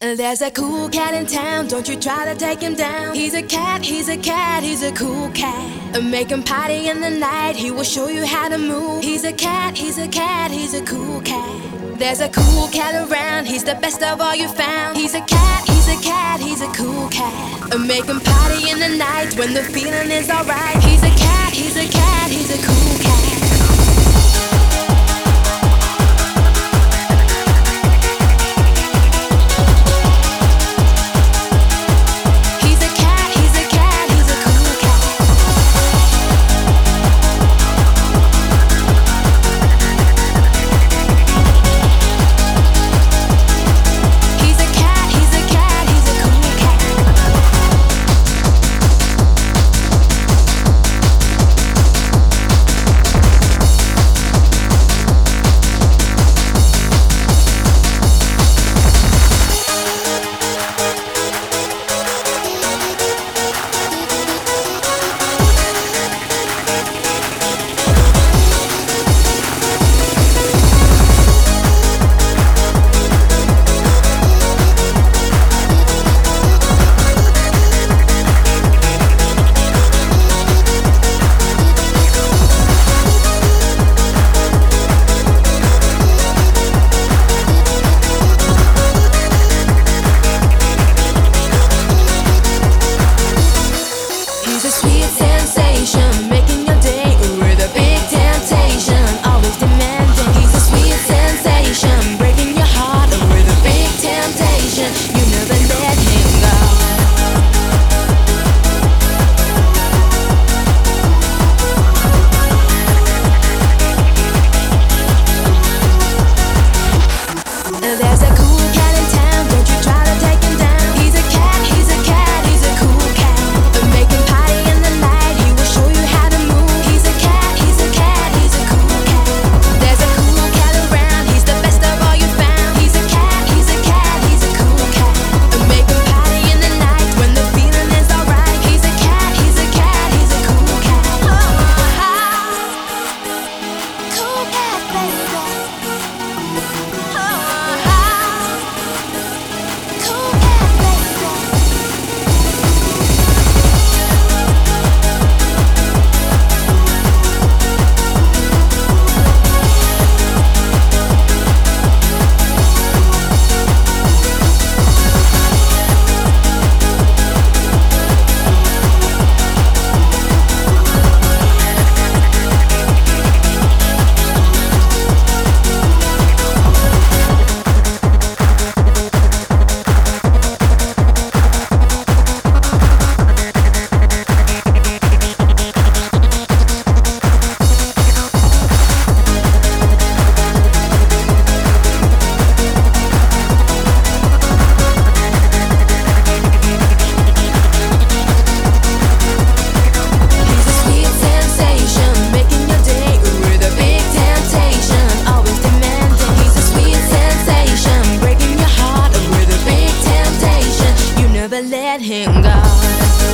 There's a cool cat in town, don't you try to take him down. He's a cat, he's a cat, he's a cool cat. Make him party in the night, he will show you how to move. He's a cat, he's a cat, he's a cool cat. There's a cool cat around, he's the best of all you found. He's a cat, he's a cat, he's a cool cat. Make him party in the night when the feeling is alright. He's a cat, he's a cat, he's a cool cat. Let him go.